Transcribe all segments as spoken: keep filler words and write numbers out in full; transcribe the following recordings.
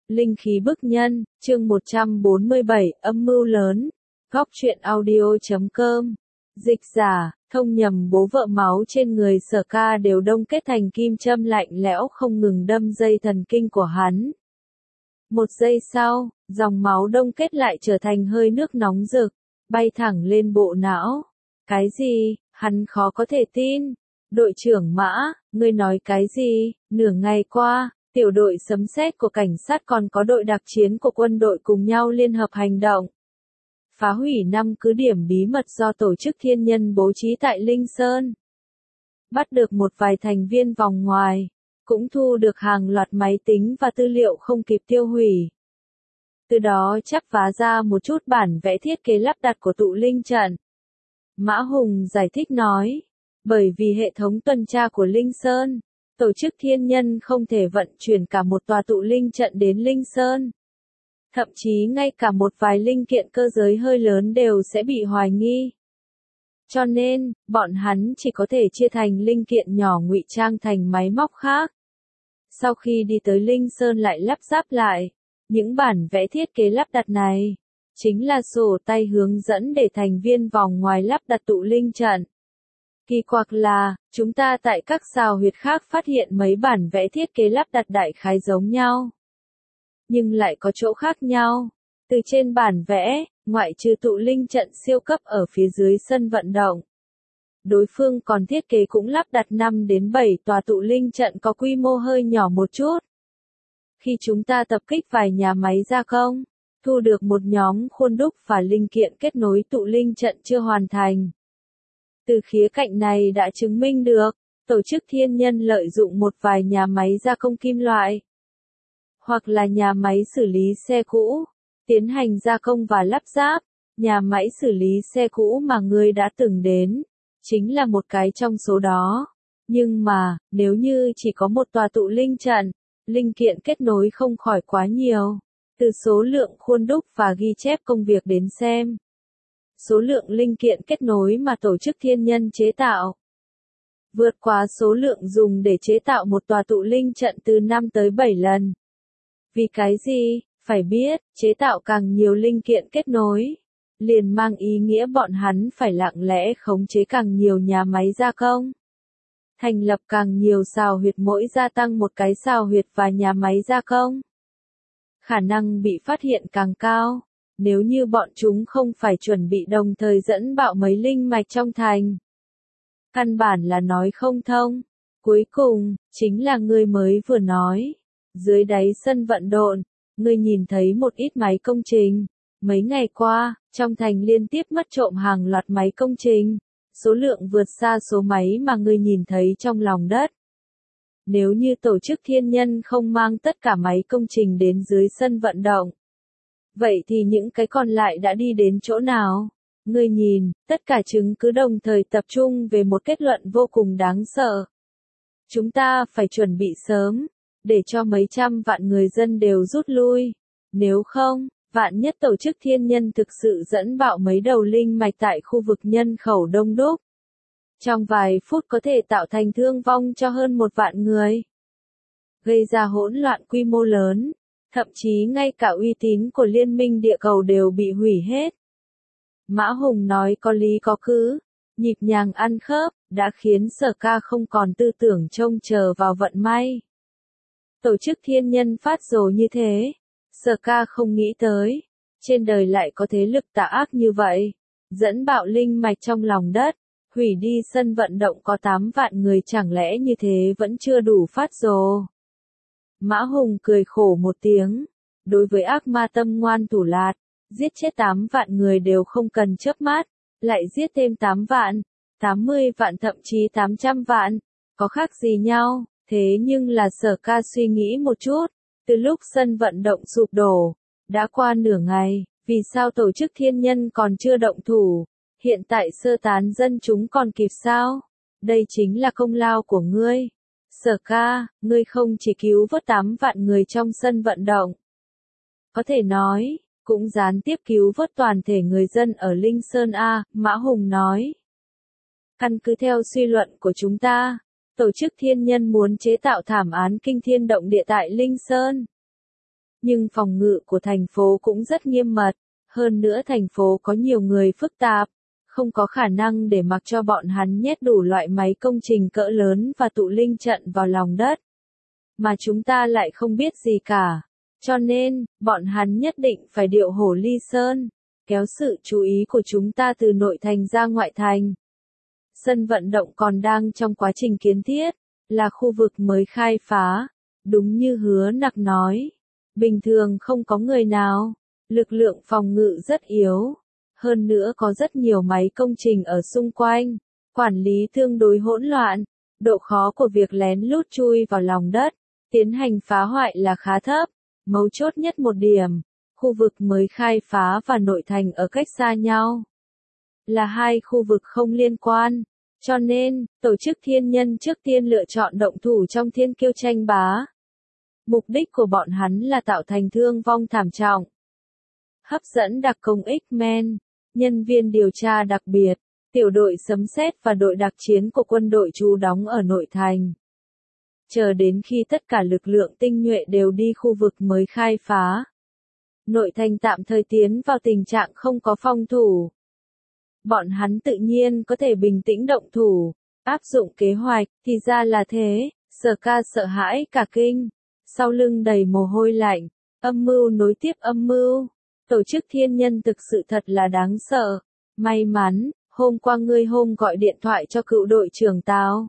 Linh khí bức nhân, chương một trăm bốn mươi bảy, âm mưu lớn. Góc truyện audio chấm com. Dịch giả, thông nhầm bố vợ máu trên người Sở Ca đều đông kết thành kim châm lạnh lẽo không ngừng đâm dây thần kinh của hắn. Một giây sau, dòng máu đông kết lại trở thành hơi nước nóng rực, bay thẳng lên bộ não. Cái gì? Hắn khó có thể tin. Đội trưởng Mã, ngươi nói cái gì? Nửa ngày qua, tiểu đội sấm sét của cảnh sát còn có đội đặc chiến của quân đội cùng nhau liên hợp hành động. Phá hủy năm cứ điểm bí mật do tổ chức thiên nhân bố trí tại Linh Sơn. Bắt được một vài thành viên vòng ngoài, cũng thu được hàng loạt máy tính và tư liệu không kịp tiêu hủy. Từ đó chắp vá ra một chút bản vẽ thiết kế lắp đặt của tụ linh trận. Mã Hùng giải thích nói, bởi vì hệ thống tuần tra của Linh Sơn, tổ chức thiên nhân không thể vận chuyển cả một tòa tụ linh trận đến Linh Sơn. Thậm chí ngay cả một vài linh kiện cơ giới hơi lớn đều sẽ bị hoài nghi. Cho nên, bọn hắn chỉ có thể chia thành linh kiện nhỏ ngụy trang thành máy móc khác. Sau khi đi tới Linh Sơn lại lắp ráp lại, những bản vẽ thiết kế lắp đặt này, chính là sổ tay hướng dẫn để thành viên vòng ngoài lắp đặt tụ linh trận. Kỳ quặc là, chúng ta tại các sào huyệt khác phát hiện mấy bản vẽ thiết kế lắp đặt đại khái giống nhau. Nhưng lại có chỗ khác nhau. Từ trên bản vẽ, ngoại trừ tụ linh trận siêu cấp ở phía dưới sân vận động, đối phương còn thiết kế cũng lắp đặt năm đến bảy tòa tụ linh trận có quy mô hơi nhỏ một chút. Khi chúng ta tập kích vài nhà máy gia công, thu được một nhóm khuôn đúc và linh kiện kết nối tụ linh trận chưa hoàn thành. Từ khía cạnh này đã chứng minh được, tổ chức thiên nhân lợi dụng một vài nhà máy gia công kim loại, hoặc là nhà máy xử lý xe cũ, tiến hành gia công và lắp ráp. Nhà máy xử lý xe cũ mà ngươi đã từng đến, chính là một cái trong số đó. Nhưng mà, nếu như chỉ có một tòa tụ linh trận, linh kiện kết nối không khỏi quá nhiều. Từ số lượng khuôn đúc và ghi chép công việc đến xem, số lượng linh kiện kết nối mà tổ chức thiên nhân chế tạo vượt quá số lượng dùng để chế tạo một tòa tụ linh trận từ năm tới bảy lần. Vì cái gì? Phải biết, chế tạo càng nhiều linh kiện kết nối, liền mang ý nghĩa bọn hắn phải lặng lẽ khống chế càng nhiều nhà máy gia công. Thành lập càng nhiều sào huyệt, mỗi gia tăng một cái sào huyệt và nhà máy gia công, khả năng bị phát hiện càng cao. Nếu như bọn chúng không phải chuẩn bị đồng thời dẫn bạo mấy linh mạch trong thành, căn bản là nói không thông. Cuối cùng, chính là ngươi mới vừa nói. Dưới đáy sân vận độn, ngươi nhìn thấy một ít máy công trình. Mấy ngày qua, trong thành liên tiếp mất trộm hàng loạt máy công trình. Số lượng vượt xa số máy mà ngươi nhìn thấy trong lòng đất. Nếu như tổ chức thiên nhân không mang tất cả máy công trình đến dưới sân vận động, vậy thì những cái còn lại đã đi đến chỗ nào? Ngươi nhìn, tất cả chứng cứ đồng thời tập trung về một kết luận vô cùng đáng sợ. Chúng ta phải chuẩn bị sớm, để cho mấy trăm vạn người dân đều rút lui. Nếu không, vạn nhất tổ chức thiên nhân thực sự dẫn bạo mấy đầu linh mạch tại khu vực nhân khẩu đông đúc, trong vài phút có thể tạo thành thương vong cho hơn một vạn người, gây ra hỗn loạn quy mô lớn. Thậm chí ngay cả uy tín của Liên minh địa cầu đều bị hủy hết. Mã Hùng nói có lý có cứ, nhịp nhàng ăn khớp, đã khiến Sở Ca không còn tư tưởng trông chờ vào vận may. Tổ chức thiên nhân phát rồ như thế, Sở Ca không nghĩ tới, trên đời lại có thế lực tà ác như vậy, dẫn bạo linh mạch trong lòng đất, hủy đi sân vận động có tám vạn người, chẳng lẽ như thế vẫn chưa đủ phát rồ. Mã Hùng cười khổ một tiếng, đối với ác ma tâm ngoan thủ lạt, giết chết tám vạn người đều không cần chớp mắt, lại giết thêm tám vạn, tám mươi vạn thậm chí tám trăm vạn, có khác gì nhau. Thế nhưng là Sở Ca suy nghĩ một chút, từ lúc sân vận động sụp đổ, đã qua nửa ngày, vì sao tổ chức thiên nhân còn chưa động thủ, hiện tại sơ tán dân chúng còn kịp sao? Đây chính là công lao của ngươi. Sở Ca, ngươi không chỉ cứu vớt tám vạn người trong sân vận động, có thể nói, cũng gián tiếp cứu vớt toàn thể người dân ở Linh Sơn A, Mã Hùng nói. Căn cứ theo suy luận của chúng ta, tổ chức thiên nhân muốn chế tạo thảm án kinh thiên động địa tại Linh Sơn. Nhưng phòng ngự của thành phố cũng rất nghiêm mật, hơn nữa thành phố có nhiều người phức tạp, không có khả năng để mặc cho bọn hắn nhét đủ loại máy công trình cỡ lớn và tụ linh trận vào lòng đất. Mà chúng ta lại không biết gì cả. Cho nên, bọn hắn nhất định phải điệu hổ ly sơn, kéo sự chú ý của chúng ta từ nội thành ra ngoại thành. Sân vận động còn đang trong quá trình kiến thiết, là khu vực mới khai phá. Đúng như Hứa Nặc nói, bình thường không có người nào, lực lượng phòng ngự rất yếu. Hơn nữa có rất nhiều máy công trình ở xung quanh, quản lý tương đối hỗn loạn, độ khó của việc lén lút chui vào lòng đất, tiến hành phá hoại là khá thấp. Mấu chốt nhất một điểm, khu vực mới khai phá và nội thành ở cách xa nhau, là hai khu vực không liên quan, cho nên, tổ chức thiên nhân trước tiên lựa chọn động thủ trong thiên kiêu tranh bá. Mục đích của bọn hắn là tạo thành thương vong thảm trọng. Hấp dẫn đặc công X-Men, nhân viên điều tra đặc biệt, tiểu đội sấm sét và đội đặc chiến của quân đội trú đóng ở nội thành. Chờ đến khi tất cả lực lượng tinh nhuệ đều đi khu vực mới khai phá, nội thành tạm thời tiến vào tình trạng không có phòng thủ. Bọn hắn tự nhiên có thể bình tĩnh động thủ, áp dụng kế hoạch, thì ra là thế. Sở Ca sợ hãi cả kinh, sau lưng đầy mồ hôi lạnh, âm mưu nối tiếp âm mưu. Tổ chức thiên nhân thực sự thật là đáng sợ. May mắn, hôm qua ngươi hôm gọi điện thoại cho cựu đội trưởng Tào,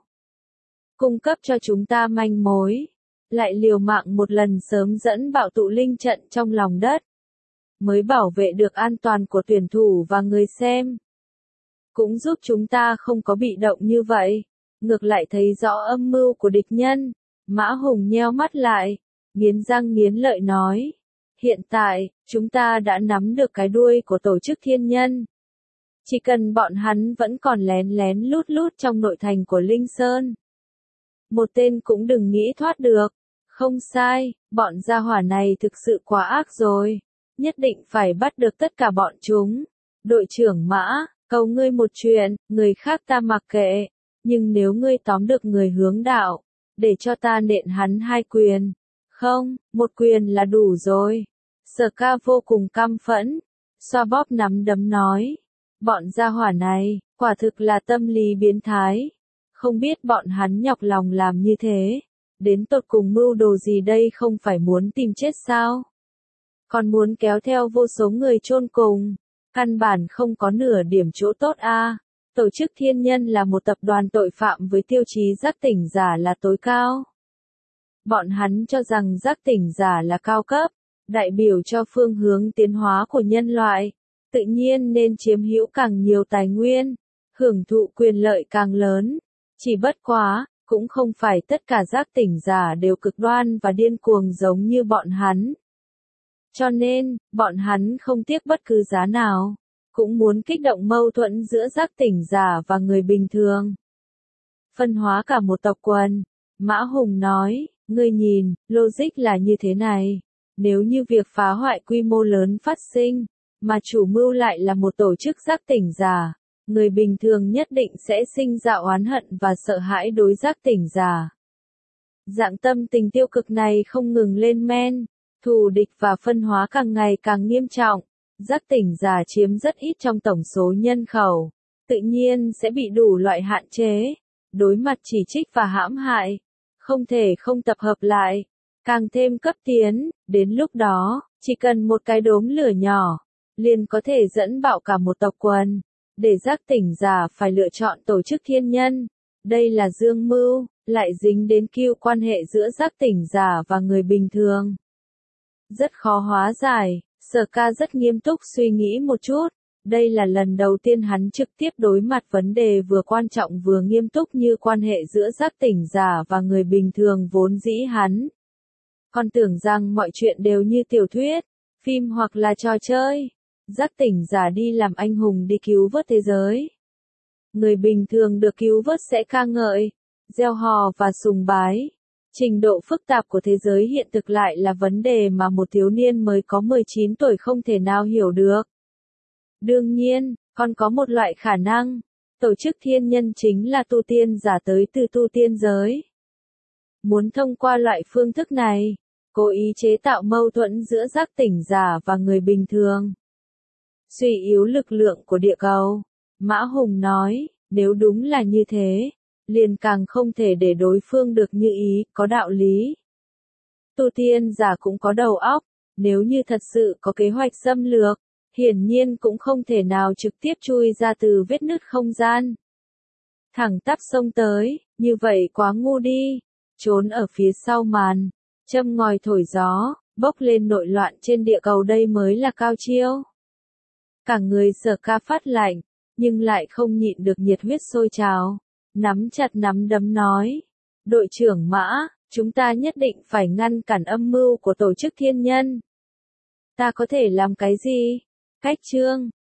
cung cấp cho chúng ta manh mối, lại liều mạng một lần sớm dẫn bạo tụ linh trận trong lòng đất, mới bảo vệ được an toàn của tuyển thủ và người xem. Cũng giúp chúng ta không có bị động như vậy, ngược lại thấy rõ âm mưu của địch nhân. Mã Hùng nheo mắt lại, nghiến răng nghiến lợi nói. Hiện tại, chúng ta đã nắm được cái đuôi của tổ chức thiên nhân. Chỉ cần bọn hắn vẫn còn lén lén lút lút trong nội thành của Linh Sơn, một tên cũng đừng nghĩ thoát được. Không sai, bọn gia hỏa này thực sự quá ác rồi. Nhất định phải bắt được tất cả bọn chúng. Đội trưởng Mã, cầu ngươi một chuyện, người khác ta mặc kệ. Nhưng nếu ngươi tóm được người hướng đạo, để cho ta nện hắn hai quyền. Không, một quyền là đủ rồi. Sở Ca vô cùng căm phẫn, xoa bóp nắm đấm nói. Bọn gia hỏa này, quả thực là tâm lý biến thái. Không biết bọn hắn nhọc lòng làm như thế, đến tột cùng mưu đồ gì đây, không phải muốn tìm chết sao? Còn muốn kéo theo vô số người chôn cùng, căn bản không có nửa điểm chỗ tốt a. À. Tổ chức thiên nhân là một tập đoàn tội phạm với tiêu chí giác tỉnh giả là tối cao. Bọn hắn cho rằng giác tỉnh giả là cao cấp, đại biểu cho phương hướng tiến hóa của nhân loại, tự nhiên nên chiếm hữu càng nhiều tài nguyên, hưởng thụ quyền lợi càng lớn. Chỉ bất quá, cũng không phải tất cả giác tỉnh giả đều cực đoan và điên cuồng giống như bọn hắn. Cho nên, bọn hắn không tiếc bất cứ giá nào, cũng muốn kích động mâu thuẫn giữa giác tỉnh giả và người bình thường. Phân hóa cả một tộc quần, Mã Hùng nói, ngươi nhìn, logic là như thế này. Nếu như việc phá hoại quy mô lớn phát sinh, mà chủ mưu lại là một tổ chức giác tỉnh giả, người bình thường nhất định sẽ sinh ra oán hận và sợ hãi đối giác tỉnh giả. Dạng tâm tình tiêu cực này không ngừng lên men, thù địch và phân hóa càng ngày càng nghiêm trọng. Giác tỉnh giả chiếm rất ít trong tổng số nhân khẩu, tự nhiên sẽ bị đủ loại hạn chế, đối mặt chỉ trích và hãm hại, không thể không tập hợp lại, càng thêm cấp tiến. Đến lúc đó, chỉ cần một cái đốm lửa nhỏ, liền có thể dẫn bạo cả một tộc quần. Để giác tỉnh giả phải lựa chọn tổ chức thiên nhân, đây là dương mưu, lại dính đến cưu quan hệ giữa giác tỉnh giả và người bình thường. Rất khó hóa giải. Sở Ca rất nghiêm túc suy nghĩ một chút, đây là lần đầu tiên hắn trực tiếp đối mặt vấn đề vừa quan trọng vừa nghiêm túc như quan hệ giữa giác tỉnh giả và người bình thường vốn dĩ hắn. Còn tưởng rằng mọi chuyện đều như tiểu thuyết, phim hoặc là trò chơi. Giác tỉnh giả đi làm anh hùng đi cứu vớt thế giới. Người bình thường được cứu vớt sẽ ca ngợi, gieo hò và sùng bái. Trình độ phức tạp của thế giới hiện thực lại là vấn đề mà một thiếu niên mới có mười chín tuổi không thể nào hiểu được. Đương nhiên, còn có một loại khả năng, tổ chức thiên nhân chính là tu tiên giả tới từ tu tiên giới. Muốn thông qua loại phương thức này, cố ý chế tạo mâu thuẫn giữa giác tỉnh giả và người bình thường. Suy yếu lực lượng của địa cầu. Mã Hùng nói, nếu đúng là như thế, liền càng không thể để đối phương được như ý, có đạo lý. Tu tiên giả cũng có đầu óc, nếu như thật sự có kế hoạch xâm lược, hiển nhiên cũng không thể nào trực tiếp chui ra từ vết nứt không gian. Thẳng tắp xông tới, như vậy quá ngu đi, trốn ở phía sau màn, châm ngòi thổi gió, bốc lên nội loạn trên địa cầu đây mới là cao chiêu. Cả người Sở Ca phát lạnh, nhưng lại không nhịn được nhiệt huyết sôi trào, nắm chặt nắm đấm nói, đội trưởng Mã, chúng ta nhất định phải ngăn cản âm mưu của tổ chức thiên nhân. Ta có thể làm cái gì? Cách chương